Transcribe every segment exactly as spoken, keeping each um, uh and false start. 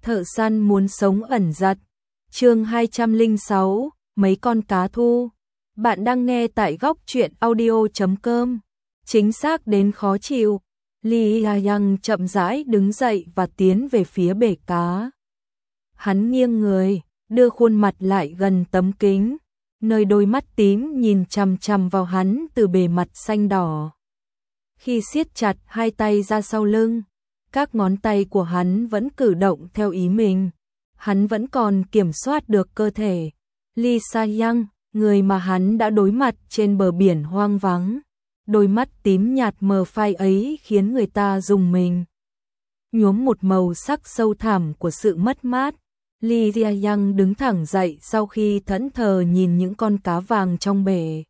Thợ săn muốn sống ẩn giật. Chương hai trăm lẻ sáu, mấy con cá thu. Bạn đang nghe tại góc truyện audio chấm com. Chính xác đến khó chịu. Lee Yang chậm rãi đứng dậy và tiến về phía bể cá. Hắn nghiêng người, đưa khuôn mặt lại gần tấm kính, nơi đôi mắt tím nhìn chằm chằm vào hắn từ bề mặt xanh đỏ. Khi siết chặt hai tay ra sau lưng, các ngón tay của hắn vẫn cử động theo ý mình. Hắn vẫn còn kiểm soát được cơ thể. Lee Sa-yang, người mà hắn đã đối mặt trên bờ biển hoang vắng. Đôi mắt tím nhạt mờ phai ấy khiến người ta rùng mình. Nhuốm một màu sắc sâu thẳm của sự mất mát. Lee Sa-yang đứng thẳng dậy sau khi thẫn thờ nhìn những con cá vàng trong bể.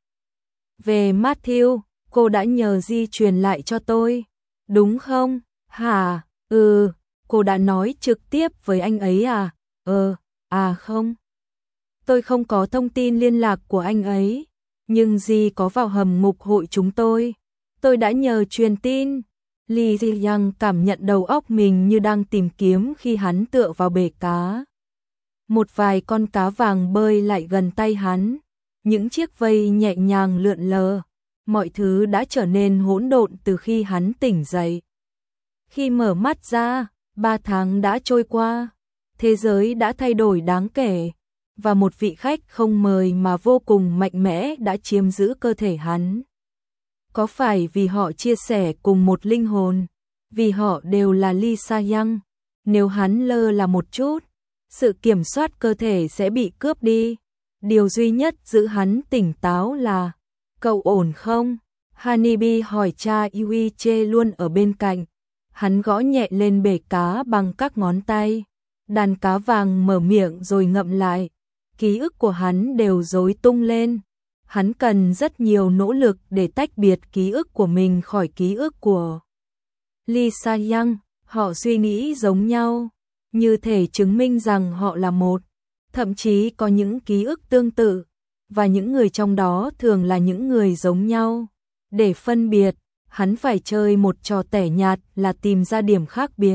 Về Matthew, cô đã nhờ di truyền lại cho tôi, đúng không? Hả? Ừ, cô đã nói trực tiếp với anh ấy à? Ờ, à không. Tôi không có thông tin liên lạc của anh ấy, nhưng Di có vào hầm ngục hội chúng tôi. Tôi đã nhờ truyền tin. Lee Yang cảm nhận đầu óc mình như đang tìm kiếm khi hắn tựa vào bể cá. Một vài con cá vàng bơi lại gần tay hắn, những chiếc vây nhẹ nhàng lượn lờ. Mọi thứ đã trở nên hỗn độn từ khi hắn tỉnh dậy. Khi mở mắt ra, ba tháng đã trôi qua, thế giới đã thay đổi đáng kể, và một vị khách không mời mà vô cùng mạnh mẽ đã chiếm giữ cơ thể hắn. Có phải vì họ chia sẻ cùng một linh hồn, vì họ đều là Lee Sa-yang, nếu hắn lơ là một chút, sự kiểm soát cơ thể sẽ bị cướp đi. Điều duy nhất giữ hắn tỉnh táo là, cậu ổn không? Hanibi hỏi cha Yuiche luôn ở bên cạnh. Hắn gõ nhẹ lên bể cá bằng các ngón tay. Đàn cá vàng mở miệng rồi ngậm lại. Ký ức của hắn đều rối tung lên. Hắn cần rất nhiều nỗ lực để tách biệt ký ức của mình khỏi ký ức của Lee Sa-yang. Họ suy nghĩ giống nhau, như thể chứng minh rằng họ là một. Thậm chí có những ký ức tương tự, và những người trong đó thường là những người giống nhau. Để phân biệt, hắn phải chơi một trò tẻ nhạt là tìm ra điểm khác biệt.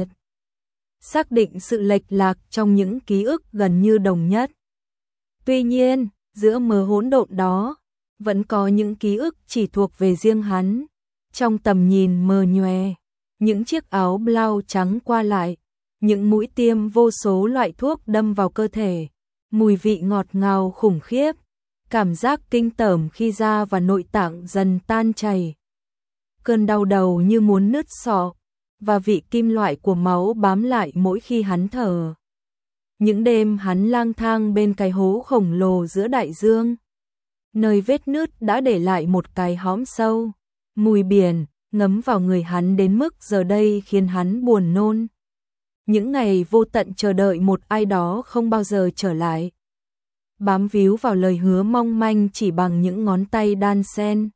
Xác định sự lệch lạc trong những ký ức gần như đồng nhất. Tuy nhiên, giữa mớ hỗn độn đó, vẫn có những ký ức chỉ thuộc về riêng hắn. Trong tầm nhìn mờ nhòe, những chiếc áo blau trắng qua lại, những mũi tiêm vô số loại thuốc đâm vào cơ thể, mùi vị ngọt ngào khủng khiếp, cảm giác kinh tởm khi da và nội tạng dần tan chảy. Cơn đau đầu như muốn nứt sọ, và vị kim loại của máu bám lại mỗi khi hắn thở. Những đêm hắn lang thang bên cái hố khổng lồ giữa đại dương, nơi vết nứt đã để lại một cái hõm sâu. Mùi biển ngấm vào người hắn đến mức giờ đây khiến hắn buồn nôn. Những ngày vô tận chờ đợi một ai đó không bao giờ trở lại. Bám víu vào lời hứa mong manh chỉ bằng những ngón tay đan xen.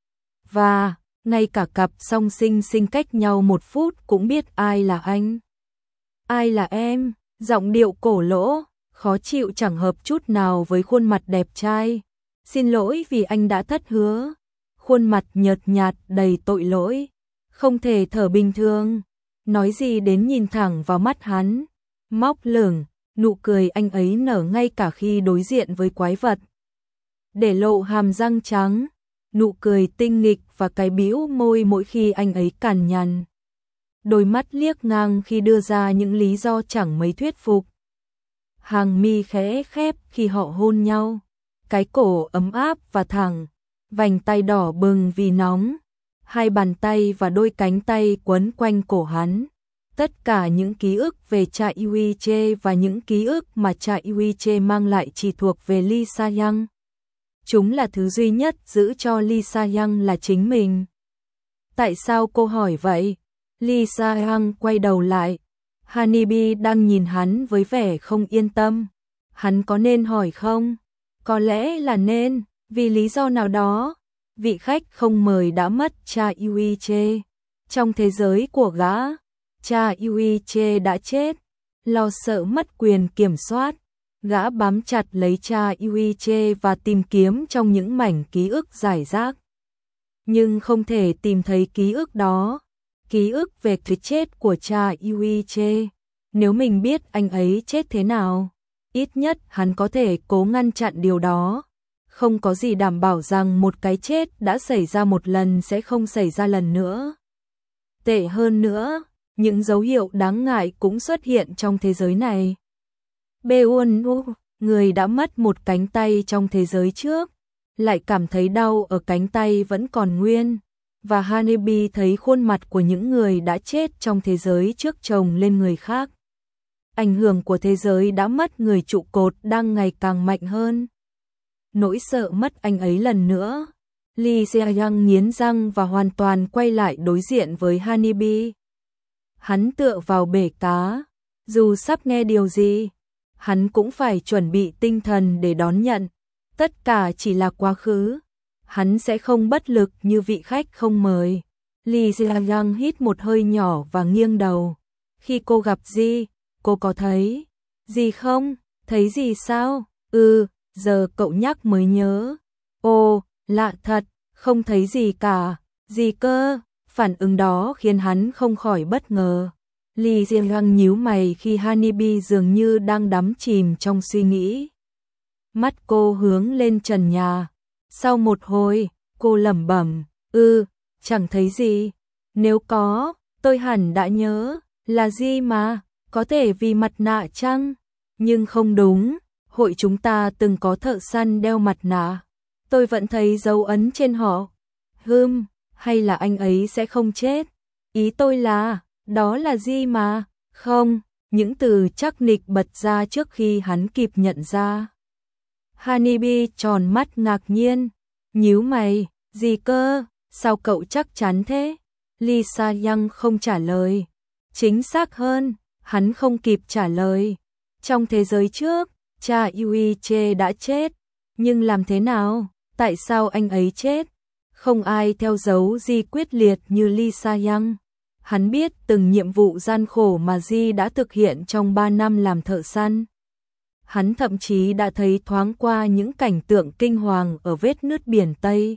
Và, ngay cả cặp song sinh sinh cách nhau một phút cũng biết ai là anh. Ai là em, giọng điệu cổ lỗ, khó chịu chẳng hợp chút nào với khuôn mặt đẹp trai. Xin lỗi vì anh đã thất hứa. Khuôn mặt nhợt nhạt đầy tội lỗi, không thể thở bình thường. Nói gì đến nhìn thẳng vào mắt hắn, móc lửng, nụ cười anh ấy nở ngay cả khi đối diện với quái vật. Để lộ hàm răng trắng, nụ cười tinh nghịch và cái bĩu môi mỗi khi anh ấy cằn nhằn. Đôi mắt liếc ngang khi đưa ra những lý do chẳng mấy thuyết phục. Hàng mi khẽ khép khi họ hôn nhau, cái cổ ấm áp và thẳng, vành tay đỏ bừng vì nóng. Hai bàn tay và đôi cánh tay quấn quanh cổ hắn. Tất cả những ký ức về cha Yuiche và những ký ức mà cha Yuiche mang lại chỉ thuộc về Lee Sa-yang. Chúng là thứ duy nhất giữ cho Lee Sa-yang là chính mình. Tại sao cô hỏi vậy? Lee Sa-yang quay đầu lại. Hanibi đang nhìn hắn với vẻ không yên tâm. Hắn có nên hỏi không? Có lẽ là nên, vì lý do nào đó. Vị khách không mời đã mất cha Yuiche. Trong thế giới của gã, cha Yuiche đã chết. Lo sợ mất quyền kiểm soát, gã bám chặt lấy cha Yuiche và tìm kiếm trong những mảnh ký ức rải rác. Nhưng không thể tìm thấy ký ức đó, ký ức về cái chết của cha Yuiche. Nếu mình biết anh ấy chết thế nào, ít nhất hắn có thể cố ngăn chặn điều đó. Không có gì đảm bảo rằng một cái chết đã xảy ra một lần sẽ không xảy ra lần nữa. Tệ hơn nữa, những dấu hiệu đáng ngại cũng xuất hiện trong thế giới này. Beowulf, người đã mất một cánh tay trong thế giới trước, lại cảm thấy đau ở cánh tay vẫn còn nguyên, và Honeybee thấy khuôn mặt của những người đã chết trong thế giới trước chồng lên người khác. Ảnh hưởng của thế giới đã mất người trụ cột đang ngày càng mạnh hơn. Nỗi sợ mất anh ấy lần nữa. Lee Se-young nghiến răng và hoàn toàn quay lại đối diện với Honeybee. Hắn tựa vào bể cá, dù sắp nghe điều gì, hắn cũng phải chuẩn bị tinh thần để đón nhận. Tất cả chỉ là quá khứ, hắn sẽ không bất lực như vị khách không mời. Lee Se-young hít một hơi nhỏ và nghiêng đầu. Khi cô gặp Ji, cô có thấy gì không? Thấy gì sao? Ừ, giờ cậu nhắc mới nhớ. Ồ, lạ thật, không thấy gì cả. Gì cơ? Phản ứng đó khiến hắn không khỏi bất ngờ. Lee Se-young nhíu mày khi Honeybee dường như đang đắm chìm trong suy nghĩ. Mắt cô hướng lên trần nhà. Sau một hồi, cô lẩm bẩm, "Ừ, chẳng thấy gì. Nếu có, tôi hẳn đã nhớ, là gì mà, có thể vì mặt nạ chăng? Nhưng không đúng, hội chúng ta từng có thợ săn đeo mặt nạ. Tôi vẫn thấy dấu ấn trên họ. Hừm, hay là anh ấy sẽ không chết? Ý tôi là, đó là gì mà?" Không, những từ chắc nịch bật ra trước khi hắn kịp nhận ra. Honeybee tròn mắt ngạc nhiên, nhíu mày, "Gì cơ? Sao cậu chắc chắn thế?" Lee Se-young không trả lời. Chính xác hơn, hắn không kịp trả lời. Trong thế giới trước, cha Yuiche đã chết, nhưng làm thế nào? Tại sao anh ấy chết? Không ai theo dấu Ji quyết liệt như Lee Se-young. Hắn biết từng nhiệm vụ gian khổ mà Ji đã thực hiện trong ba năm làm thợ săn. Hắn thậm chí đã thấy thoáng qua những cảnh tượng kinh hoàng ở vết nứt biển Tây.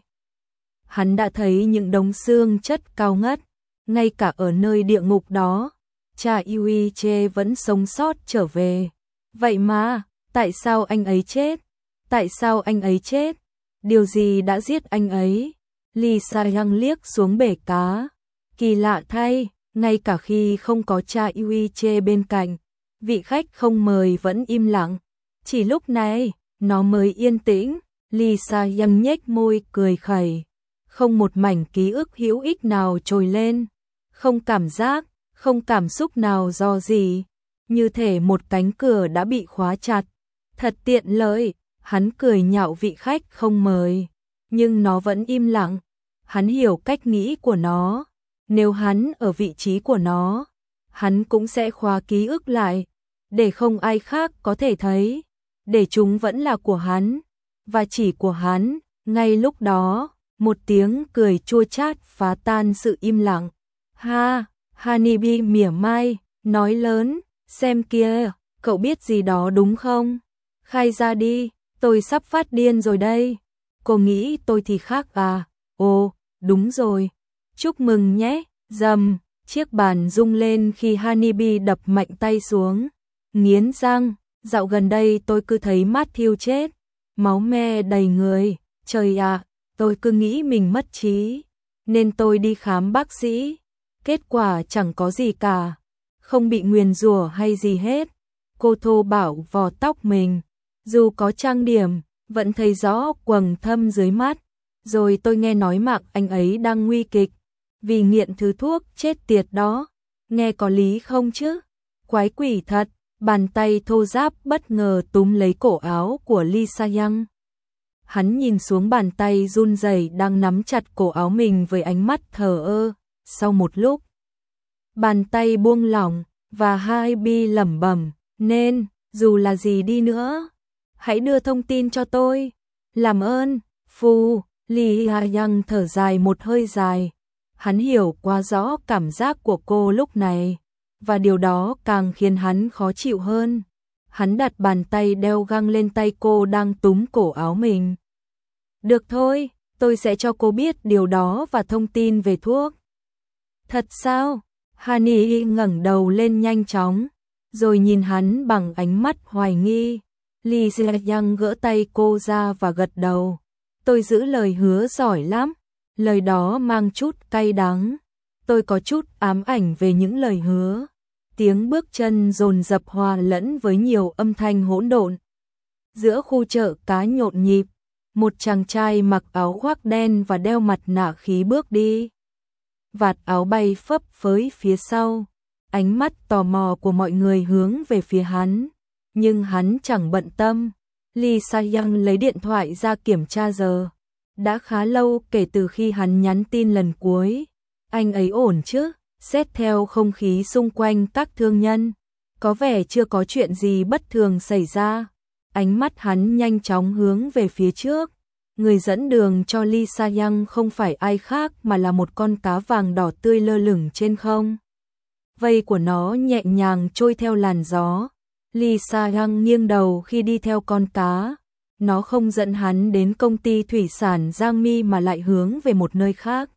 Hắn đã thấy những đống xương chất cao ngất, ngay cả ở nơi địa ngục đó, cha Yuiche vẫn sống sót trở về. Vậy mà, tại sao anh ấy chết? Tại sao anh ấy chết? Điều gì đã giết anh ấy? Lee Se-young liếc xuống bể cá. Kỳ lạ thay, ngay cả khi không có cha Yuiche bên cạnh, vị khách không mời vẫn im lặng. Chỉ lúc này, nó mới yên tĩnh. Lee Se-young nhếch môi cười khẩy. Không một mảnh ký ức hữu ích nào trồi lên. Không cảm giác, không cảm xúc nào do gì. Như thể một cánh cửa đã bị khóa chặt. Thật tiện lợi, hắn cười nhạo vị khách không mời. Nhưng nó vẫn im lặng. Hắn hiểu cách nghĩ của nó. Nếu hắn ở vị trí của nó, hắn cũng sẽ khóa ký ức lại, để không ai khác có thể thấy, để chúng vẫn là của hắn, và chỉ của hắn. Ngay lúc đó, một tiếng cười chua chát phá tan sự im lặng. Ha, Honeybee mỉa mai, nói lớn, xem kia, cậu biết gì đó đúng không? Khai ra đi, tôi sắp phát điên rồi đây. Cô nghĩ tôi thì khác à? Ồ, đúng rồi. Chúc mừng nhé. Dầm, chiếc bàn rung lên khi Honeybee đập mạnh tay xuống. Nghiến răng, dạo gần đây tôi cứ thấy Matthew chết, máu me đầy người. Trời ạ, tôi cứ nghĩ mình mất trí, nên tôi đi khám bác sĩ. Kết quả chẳng có gì cả, không bị nguyền rủa hay gì hết. Cô thô bạo vò tóc mình, dù có trang điểm, vẫn thấy rõ quầng thâm dưới mắt. Rồi tôi nghe nói mạng anh ấy đang nguy kịch, vì nghiện thứ thuốc chết tiệt đó. Nghe có lý không chứ? Quái quỷ thật. Bàn tay thô ráp bất ngờ túm lấy cổ áo của Lee Se-young. Hắn nhìn xuống bàn tay run rẩy đang nắm chặt cổ áo mình với ánh mắt thờ ơ. Sau một lúc, bàn tay buông lỏng và Honeybee lẩm bẩm, "Nên, dù là gì đi nữa, hãy đưa thông tin cho tôi. Làm ơn." Phu, Lee Se-young thở dài một hơi dài. Hắn hiểu quá rõ cảm giác của cô lúc này, và điều đó càng khiến hắn khó chịu hơn. Hắn đặt bàn tay đeo găng lên tay cô đang túm cổ áo mình. "Được thôi, tôi sẽ cho cô biết điều đó và thông tin về thuốc." "Thật sao?" Honey ngẩng đầu lên nhanh chóng. rồi nhìn hắn bằng ánh mắt hoài nghi. Lee Se-young gỡ tay cô ra và gật đầu. Tôi giữ lời hứa giỏi lắm. Lời đó mang chút cay đắng. Tôi có chút ám ảnh về những lời hứa. Tiếng bước chân dồn dập hòa lẫn với nhiều âm thanh hỗn độn. Giữa khu chợ cá nhộn nhịp, một chàng trai mặc áo khoác đen và đeo mặt nạ khí bước đi. Vạt áo bay phấp phới phía sau. Ánh mắt tò mò của mọi người hướng về phía hắn, nhưng hắn chẳng bận tâm. Lee Se-young lấy điện thoại ra kiểm tra giờ. Đã khá lâu kể từ khi hắn nhắn tin lần cuối. Anh ấy ổn chứ? Xét theo không khí xung quanh các thương nhân, có vẻ chưa có chuyện gì bất thường xảy ra. Ánh mắt hắn nhanh chóng hướng về phía trước. Người dẫn đường cho Lee Se-young không phải ai khác mà là một con cá vàng đỏ tươi lơ lửng trên không. Vây của nó nhẹ nhàng trôi theo làn gió. Lee Se-young nghiêng đầu khi đi theo con cá. Nó không dẫn hắn đến công ty thủy sản Giang Mi mà lại hướng về một nơi khác.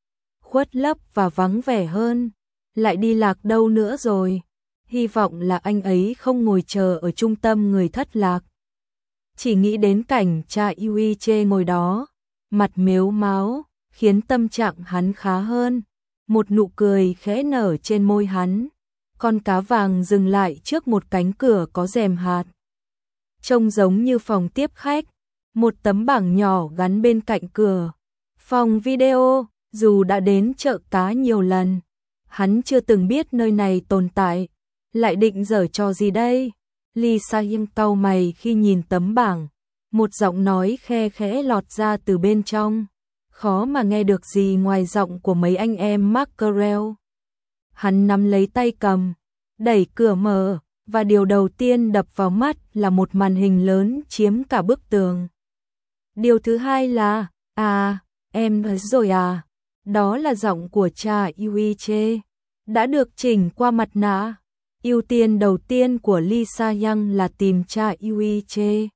Khuất lấp và vắng vẻ hơn. Lại đi lạc đâu nữa rồi? Hy vọng là anh ấy không ngồi chờ ở trung tâm người thất lạc. Chỉ nghĩ đến cảnh cha Yui Che ngồi đó, mặt mếu máo, khiến tâm trạng hắn khá hơn. Một nụ cười khẽ nở trên môi hắn. Con cá vàng dừng lại trước một cánh cửa có rèm hạt. Trông giống như phòng tiếp khách. Một tấm bảng nhỏ gắn bên cạnh cửa. Phòng video. Dù đã đến chợ cá nhiều lần, hắn chưa từng biết nơi này tồn tại. Lại định giở trò gì đây? Lee Se-young cau mày khi nhìn tấm bảng. Một giọng nói khe khẽ lọt ra từ bên trong. Khó mà nghe được gì ngoài giọng của mấy anh em Mackerel. Hắn nắm lấy tay cầm, đẩy cửa mở, và điều đầu tiên đập vào mắt là một màn hình lớn chiếm cả bức tường. Điều thứ hai là, à, em nói rồi à, đó là giọng của cha Yui Che, đã được chỉnh qua mặt nạ. Ưu tiên đầu tiên của Lee Se-young là tìm cha Yui Che.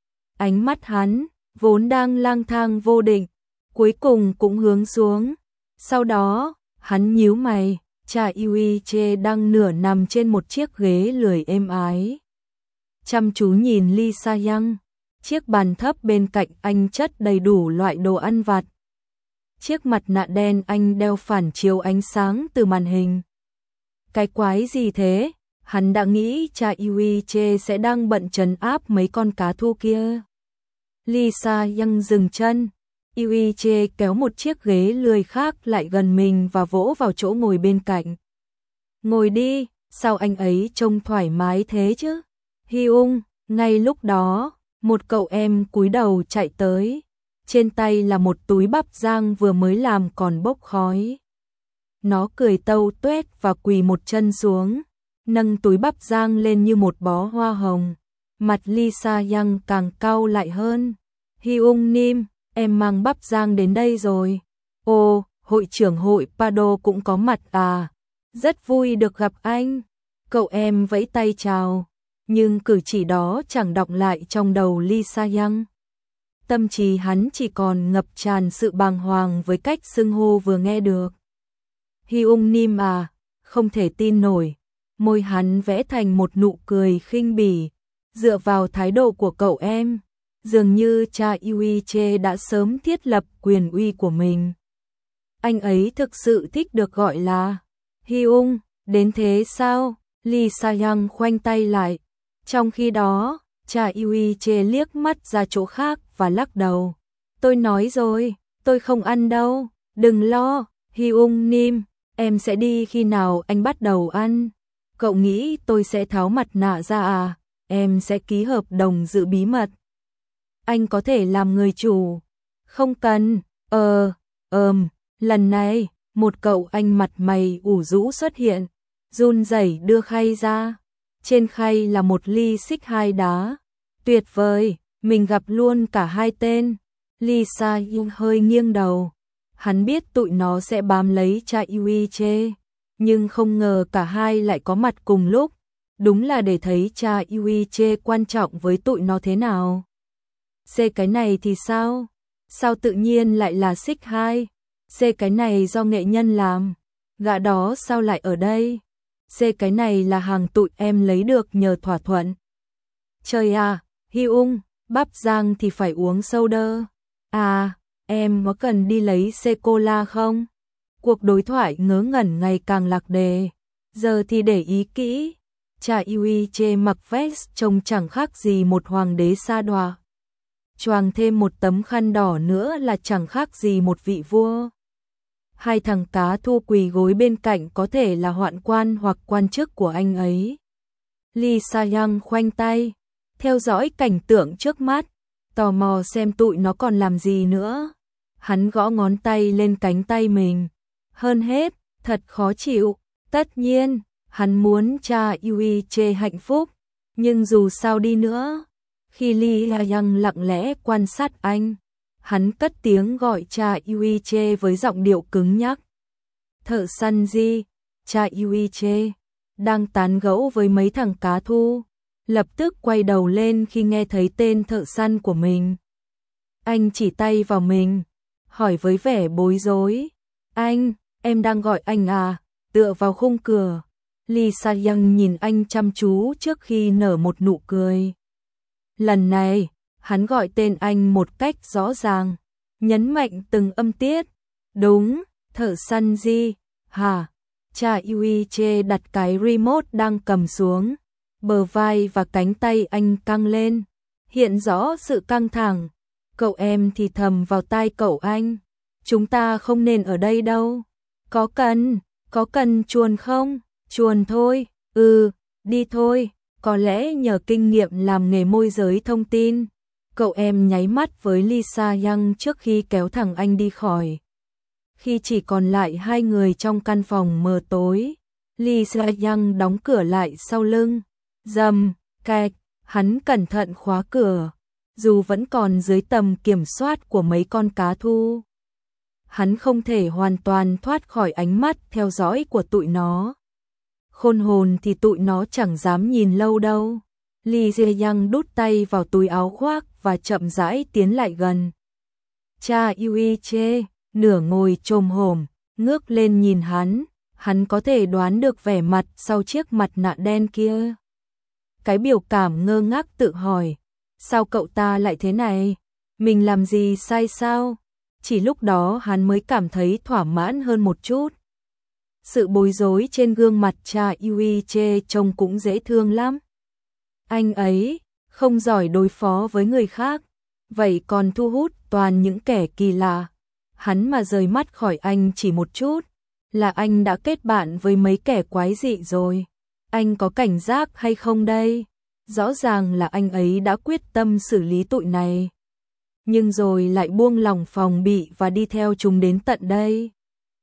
Ánh mắt hắn, vốn đang lang thang vô định, cuối cùng cũng hướng xuống. Sau đó, hắn nhíu mày, cha Yui Che đang nửa nằm trên một chiếc ghế lười êm ái. Chăm chú nhìn Lee Se-young, chiếc bàn thấp bên cạnh anh chất đầy đủ loại đồ ăn vặt. Chiếc mặt nạ đen anh đeo phản chiếu ánh sáng từ màn hình. Cái quái gì thế? Hắn đã nghĩ cha Yui Che sẽ đang bận trấn áp mấy con cá thu kia. Lee Se-young dừng chân. Yui Che kéo một chiếc ghế lười khác lại gần mình và vỗ vào chỗ ngồi bên cạnh. Ngồi đi, sao anh ấy trông thoải mái thế chứ? Hyung, ngay lúc đó, một cậu em cúi đầu chạy tới. Trên tay là một túi bắp rang vừa mới làm còn bốc khói. Nó cười tâu tuét và quỳ một chân xuống, nâng túi bắp rang lên như một bó hoa hồng. Mặt Lee Se-young càng cau lại hơn. Hyung Nim, em mang bắp rang đến đây rồi. Ồ, hội trưởng hội Pado cũng có mặt à. Rất vui được gặp anh. Cậu em vẫy tay chào, nhưng cử chỉ đó chẳng đọng lại trong đầu Lee Se-young. Tâm trí hắn chỉ còn ngập tràn sự bàng hoàng với cách xưng hô vừa nghe được. Hyung Nim à, không thể tin nổi. Môi hắn vẽ thành một nụ cười khinh bỉ. Dựa vào thái độ của cậu em, dường như cha Yui Che đã sớm thiết lập quyền uy của mình. Anh ấy thực sự thích được gọi là Hyung, đến thế sao? Lee Se-young khoanh tay lại. Trong khi đó, cha Yui Che liếc mắt ra chỗ khác và lắc đầu. Tôi nói rồi, tôi không ăn đâu, đừng lo, Hyung Nim, em sẽ đi khi nào anh bắt đầu ăn. Cậu nghĩ tôi sẽ tháo mặt nạ ra à? Em sẽ ký hợp đồng giữ bí mật. Anh có thể làm người chủ. Không cần, ờ, ờm, lần này, một cậu anh mặt mày ủ rũ xuất hiện, run rẩy đưa khay ra. Trên khay là một ly xích hai đá. Tuyệt vời, mình gặp luôn cả hai tên. Lee Se-young hơi nghiêng đầu. Hắn biết tụi nó sẽ bám lấy cha Yui Che, nhưng không ngờ cả hai lại có mặt cùng lúc. Đúng là để thấy cha Yui Che quan trọng với tụi nó thế nào. C cái này thì sao? Sao tự nhiên lại là xích hai? C cái này do nghệ nhân làm. Gã đó sao lại ở đây? C cái này là hàng tụi em lấy được nhờ thỏa thuận. Trời à, Hyung, bắp rang thì phải uống soda. À, em có cần đi lấy C-cola không? Cuộc đối thoại ngớ ngẩn ngày càng lạc đề. Giờ thì để ý kỹ. Cha Yuiche mặc vest trông chẳng khác gì một hoàng đế sa đọa. Choàng thêm một tấm khăn đỏ nữa là chẳng khác gì một vị vua. Hai thằng cá thu quỳ gối bên cạnh có thể là hoạn quan hoặc quan chức của anh ấy. Lee Sa-young khoanh tay, theo dõi cảnh tượng trước mắt, tò mò xem tụi nó còn làm gì nữa. Hắn gõ ngón tay lên cánh tay mình. Hơn hết, thật khó chịu. Tất nhiên, hắn muốn cha Yuiche hạnh phúc, nhưng dù sao đi nữa, khi Lee Sa-young lặng lẽ quan sát anh, hắn cất tiếng gọi cha Yuiche với giọng điệu cứng nhắc. Thợ săn gì? Cha Yuiche đang tán gẫu với mấy thằng cá thu, lập tức quay đầu lên khi nghe thấy tên thợ săn của mình. Anh chỉ tay vào mình, hỏi với vẻ bối rối. Anh, em đang gọi anh à? Tựa vào khung cửa, Lee Sa-young nhìn anh chăm chú trước khi nở một nụ cười. Lần này, hắn gọi tên anh một cách rõ ràng, nhấn mạnh từng âm tiết. Đúng, thợ săn gì? Hả? Cha Yuiche đặt cái remote đang cầm xuống, bờ vai và cánh tay anh căng lên, hiện rõ sự căng thẳng. Cậu em thì thầm vào tai cậu anh. Chúng ta không nên ở đây đâu. Có cần, có cần chuồn không? Chuồn thôi, ừ, đi thôi. Có lẽ nhờ kinh nghiệm làm nghề môi giới thông tin, cậu em nháy mắt với Lee Sa-young trước khi kéo thằng anh đi khỏi. Khi chỉ còn lại hai người trong căn phòng mờ tối, Lee Sa-young đóng cửa lại sau lưng. Rầm, kẹt, hắn cẩn thận khóa cửa, dù vẫn còn dưới tầm kiểm soát của mấy con cá thu. Hắn không thể hoàn toàn thoát khỏi ánh mắt theo dõi của tụi nó. Khôn hồn thì tụi nó chẳng dám nhìn lâu đâu. Lee Sa-young đút tay vào túi áo khoác và chậm rãi tiến lại gần. Cha Yuiche nửa ngồi chồm hổm, ngước lên nhìn hắn, hắn có thể đoán được vẻ mặt sau chiếc mặt nạ đen kia. Cái biểu cảm ngơ ngác tự hỏi, sao cậu ta lại thế này? Mình làm gì sai sao? Chỉ lúc đó hắn mới cảm thấy thỏa mãn hơn một chút. Sự bối rối trên gương mặt cha Yuiche trông cũng dễ thương lắm. Anh ấy không giỏi đối phó với người khác, vậy còn thu hút toàn những kẻ kỳ lạ. Hắn mà rời mắt khỏi anh chỉ một chút, là anh đã kết bạn với mấy kẻ quái dị rồi. Anh có cảnh giác hay không đây? Rõ ràng là anh ấy đã quyết tâm xử lý tụi này, nhưng rồi lại buông lỏng phòng bị và đi theo chúng đến tận đây.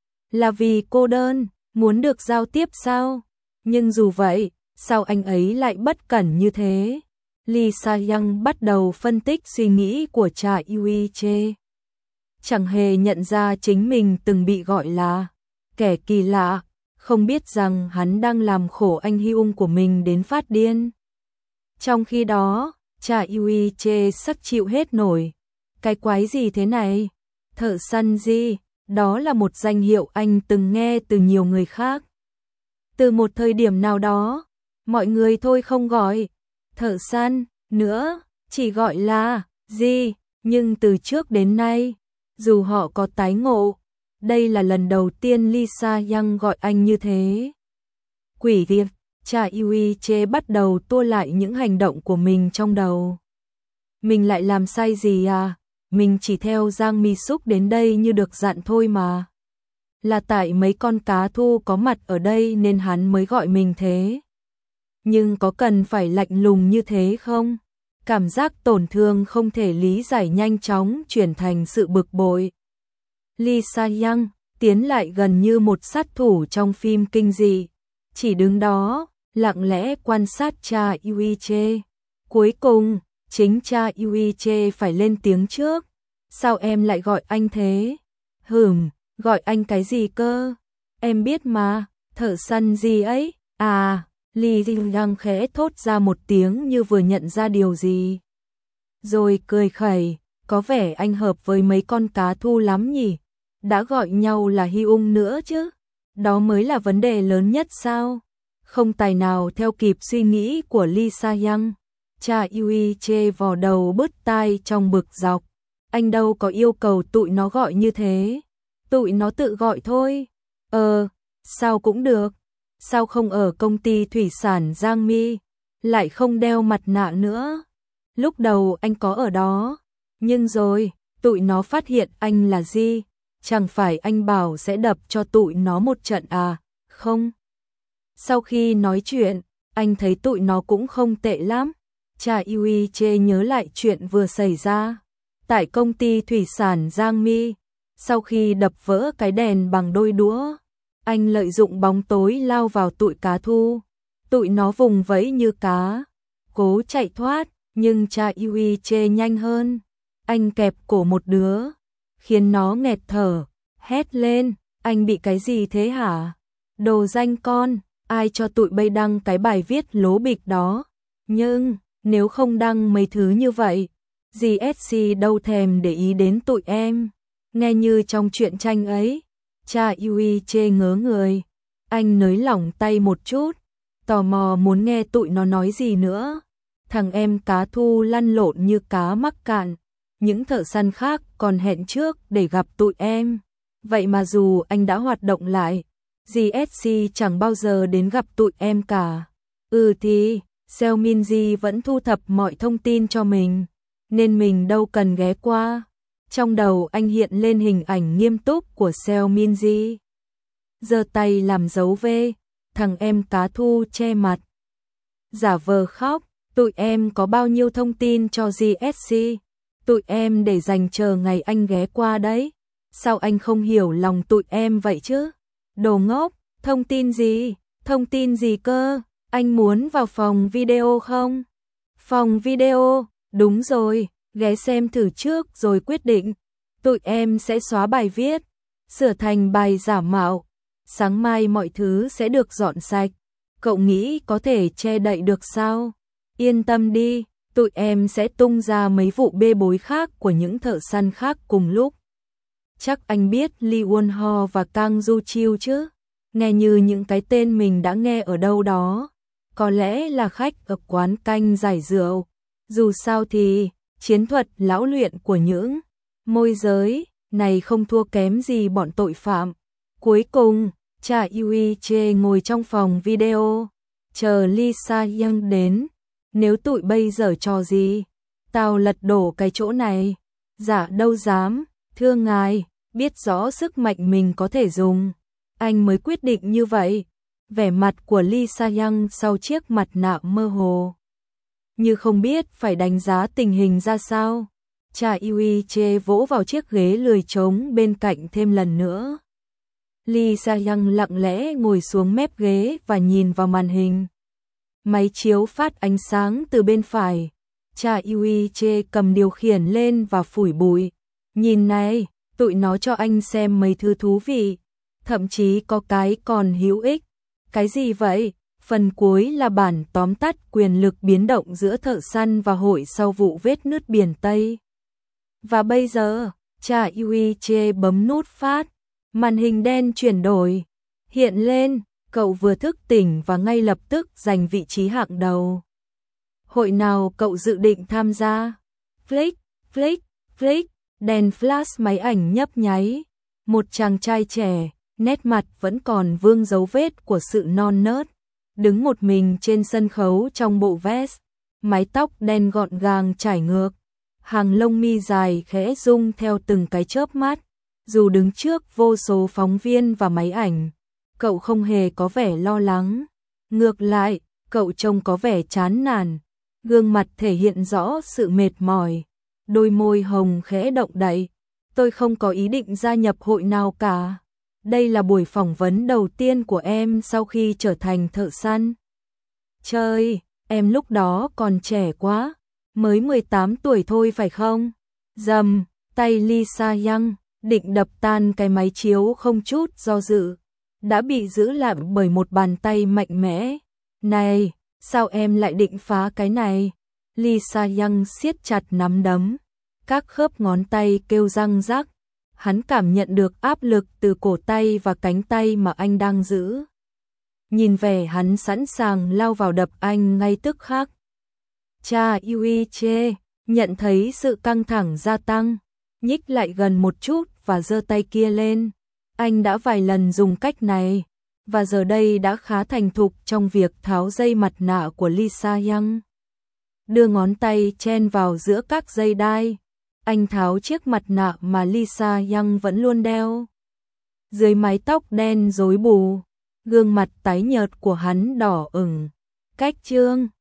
Là vì cô đơn, muốn được giao tiếp sao? Nhưng dù vậy, sao anh ấy lại bất cẩn như thế? Lee Sa-young bắt đầu phân tích suy nghĩ của cha Yuiche. Chẳng hề nhận ra chính mình từng bị gọi là kẻ kỳ lạ, không biết rằng hắn đang làm khổ anh Hyung của mình đến phát điên. Trong khi đó, cha Yuiche sắp chịu hết nổi. Cái quái gì thế này? Thợ săn gì? Đó là một danh hiệu anh từng nghe từ nhiều người khác. Từ một thời điểm nào đó, mọi người thôi không gọi thợ săn nữa, chỉ gọi là gì, nhưng từ trước đến nay, dù họ có tái ngộ, đây là lần đầu tiên Lee Sa-young gọi anh như thế. Quỷ thiệt, cha Yuiche bắt đầu tua lại những hành động của mình trong đầu. Mình lại làm sai gì à? Mình chỉ theo Giang Mi Suk đến đây như được dặn thôi mà. Là tại mấy con cá thu có mặt ở đây nên hắn mới gọi mình thế. Nhưng có cần phải lạnh lùng như thế không? Cảm giác tổn thương không thể lý giải nhanh chóng chuyển thành sự bực bội. Lee Sa-young tiến lại gần như một sát thủ trong phim kinh dị, chỉ đứng đó, lặng lẽ quan sát cha Yuiche. Cuối cùng, chính cha Yuiche phải lên tiếng trước. Sao em lại gọi anh thế? Hửm, gọi anh cái gì cơ? Em biết mà, thợ săn gì ấy? À, Lee Sa-young khẽ thốt ra một tiếng như vừa nhận ra điều gì. Rồi cười khẩy, có vẻ anh hợp với mấy con cá thu lắm nhỉ? Đã gọi nhau là Hyung nữa chứ? Đó mới là vấn đề lớn nhất sao? không tài nào theo kịp suy nghĩ của Lee Sa-young. Cha Yui chê vò đầu bứt tai trong bực dọc. Anh đâu có yêu cầu tụi nó gọi như thế. Tụi nó tự gọi thôi. Ờ, sao cũng được. Sao không ở công ty thủy sản Giang Mi, lại không đeo mặt nạ nữa? Lúc đầu anh có ở đó, nhưng rồi, tụi nó phát hiện anh là gì? Chẳng phải anh bảo sẽ đập cho tụi nó một trận à? Không. Sau khi nói chuyện, anh thấy tụi nó cũng không tệ lắm. Cha Yui chê nhớ lại chuyện vừa xảy ra tại công ty thủy sản Giang Mi. Sau khi đập vỡ cái đèn bằng đôi đũa, anh lợi dụng bóng tối lao vào tụi cá thu. Tụi nó vùng vẫy như cá, cố chạy thoát, nhưng cha Yui chê nhanh hơn. Anh kẹp cổ một đứa, khiến nó nghẹt thở, hét lên, anh bị cái gì thế hả? Đồ danh con, ai cho tụi bay đăng cái bài viết lố bịch đó? Nhưng, nếu không đăng mấy thứ như vậy, giê ét xê đâu thèm để ý đến tụi em. Nghe như trong truyện tranh ấy. Cha Yui chê ngớ người. Anh nới lỏng tay một chút, tò mò muốn nghe tụi nó nói gì nữa. Thằng em cá thu lăn lộn như cá mắc cạn. Những thợ săn khác còn hẹn trước để gặp tụi em. Vậy mà dù anh đã hoạt động lại, giê ét xê chẳng bao giờ đến gặp tụi em cả. Ừ thì, Seo Minji vẫn thu thập mọi thông tin cho mình, nên mình đâu cần ghé qua. Trong đầu anh hiện lên hình ảnh nghiêm túc của Seo Minji. Giơ tay làm dấu V, thằng em cá thu che mặt. Giả vờ khóc, tụi em có bao nhiêu thông tin cho giê ét xê? Tụi em để dành chờ ngày anh ghé qua đấy. Sao anh không hiểu lòng tụi em vậy chứ? Đồ ngốc, thông tin gì? Thông tin gì cơ? Anh muốn vào phòng video không? Phòng video, đúng rồi, ghé xem thử trước rồi quyết định. Tụi em sẽ xóa bài viết, sửa thành bài giả mạo. Sáng mai mọi thứ sẽ được dọn sạch. Cậu nghĩ có thể che đậy được sao? Yên tâm đi, tụi em sẽ tung ra mấy vụ bê bối khác của những thợ săn khác cùng lúc. Chắc anh biết Lee Won-ho và Kang Ju-chiu chứ? Nghe như những cái tên mình đã nghe ở đâu đó. Có lẽ là khách ở quán canh giải rượu. Dù sao thì, chiến thuật lão luyện của những môi giới này không thua kém gì bọn tội phạm. Cuối cùng, cha Yui chê ngồi trong phòng video, chờ Lee Sa-young đến. Nếu tụi bây giờ trò gì, tao lật đổ cái chỗ này. Dạ đâu dám, thưa ngài, biết rõ sức mạnh mình có thể dùng. Anh mới quyết định như vậy. Vẻ mặt của Lee Sa-young sau chiếc mặt nạ mơ hồ, như không biết phải đánh giá tình hình ra sao. Cha Yui chê vỗ vào chiếc ghế lười trống bên cạnh thêm lần nữa. Lee Sa-young lặng lẽ ngồi xuống mép ghế và nhìn vào màn hình. Máy chiếu phát ánh sáng từ bên phải. Cha Yui chê cầm điều khiển lên và phủi bụi. Nhìn này, tụi nó cho anh xem mấy thứ thú vị. Thậm chí có cái còn hữu ích. Cái gì vậy? Phần cuối là bản tóm tắt quyền lực biến động giữa thợ săn và hội sau vụ vết nứt biển Tây. Và bây giờ, cha Yui chê bấm nút phát. Màn hình đen chuyển đổi. Hiện lên, cậu vừa thức tỉnh và ngay lập tức giành vị trí hạng đầu. Hội nào cậu dự định tham gia? Flick, flick, flick, đèn flash máy ảnh nhấp nháy. Một chàng trai trẻ, nét mặt vẫn còn vương dấu vết của sự non nớt, đứng một mình trên sân khấu trong bộ vest, mái tóc đen gọn gàng trải ngược, hàng lông mi dài khẽ rung theo từng cái chớp mắt. Dù đứng trước vô số phóng viên và máy ảnh, cậu không hề có vẻ lo lắng. Ngược lại, cậu trông có vẻ chán nản, gương mặt thể hiện rõ sự mệt mỏi, đôi môi hồng khẽ động đậy. Tôi không có ý định gia nhập hội nào cả. Đây là buổi phỏng vấn đầu tiên của em sau khi trở thành thợ săn. Trời, em lúc đó còn trẻ quá, mới mười tám tuổi thôi phải không? Dầm, tay Lee Sa-young định đập tan cái máy chiếu không chút do dự, đã bị giữ lại bởi một bàn tay mạnh mẽ. Này, sao em lại định phá cái này? Lee Sa-young siết chặt nắm đấm, các khớp ngón tay kêu răng rắc. Hắn cảm nhận được áp lực từ cổ tay và cánh tay mà anh đang giữ. nhìn vẻ hắn sẵn sàng lao vào đập anh ngay tức khắc. Cha Yuiche nhận thấy sự căng thẳng gia tăng, nhích lại gần một chút và giơ tay kia lên. Anh đã vài lần dùng cách này, và giờ đây đã khá thành thục trong việc tháo dây mặt nạ của Lisa Yang. Đưa ngón tay chen vào giữa các dây đai, anh tháo chiếc mặt nạ mà Lisa Yang vẫn luôn đeo. Dưới mái tóc đen rối bù, gương mặt tái nhợt của hắn đỏ ửng. Cách trương